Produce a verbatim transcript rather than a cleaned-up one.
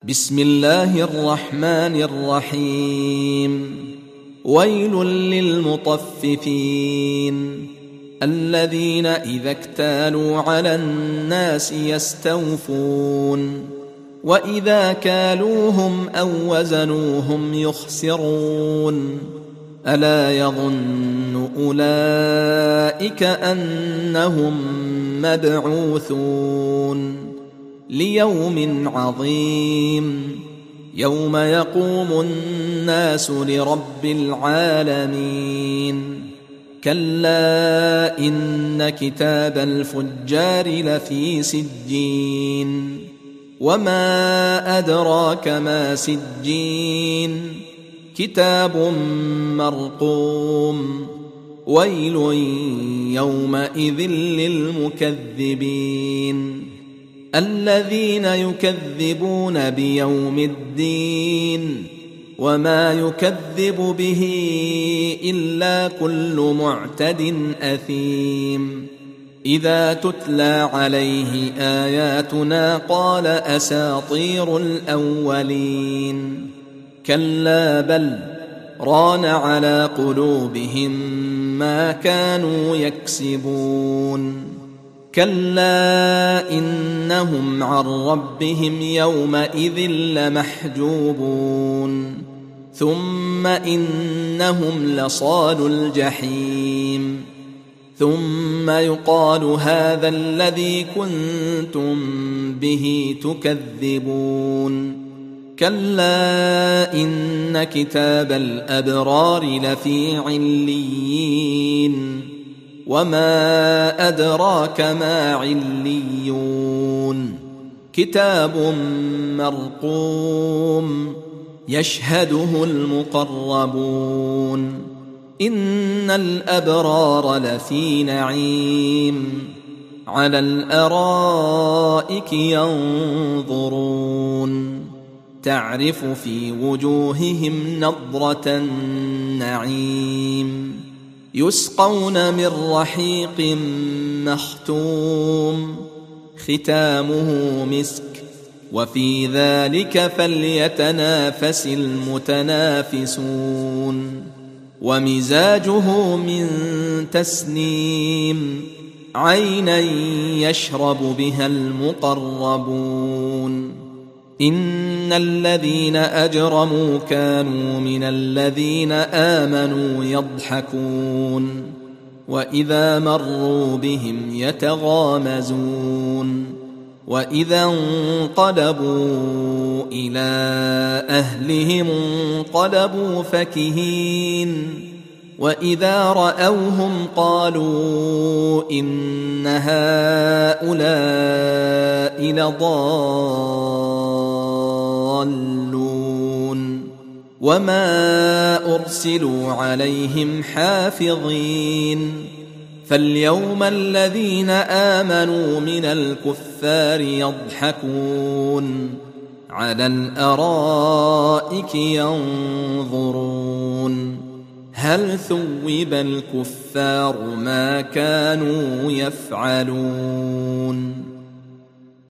بسم الله الرحمن الرحيم. ويل للمطففين الذين إذا اكتالوا على الناس يستوفون وإذا كالوهم أو وزنوهم يخسرون ألا يظن أولئك أنهم مبعوثون ليوم عظيم يوم يقوم الناس لرب العالمين. كلا إن كتاب الفجار لفي سجين وما أدراك ما سجين كتاب مرقوم ويل يومئذ للمكذبين الذين يكذبون بيوم الدين وما يكذب به إلا كل معتد أثيم. إذا تتلى عليه آياتنا قال أساطير الأولين كلا بل ران على قلوبهم ما كانوا يكسبون. كلا إنهم عن ربهم يومئذ لمحجوبون ثم إنهم لصالو الجحيم ثم يقال هذا الذي كنتم به تكذبون. كلا إن كتاب الأبرار لفي عليين وما أدراك ما عليون كتاب مرقوم يشهده المقربون. إن الأبرار لفي نعيم على الأرائك ينظرون تعرف في وجوههم نضرة النعيم يسقون من رحيق مختوم ختامه مسك وفي ذلك فليتنافس المتنافسون. ومزاجه من تسنيم عينا يشرب بها المقربون. إن الذين أجرموا كانوا من الذين آمنوا يضحكون وإذا مروا بهم يتغامزون وإذا انقلبوا إلى أهلهم انقلبوا فكهين وإذا رأوهم قالوا إن هؤلاء لضالون وما أرسلوا عليهم حافظين. فاليوم الذين آمنوا من الكفار يضحكون على الأرائك ينظرون هل ثوب الكفار ما كانوا يفعلون.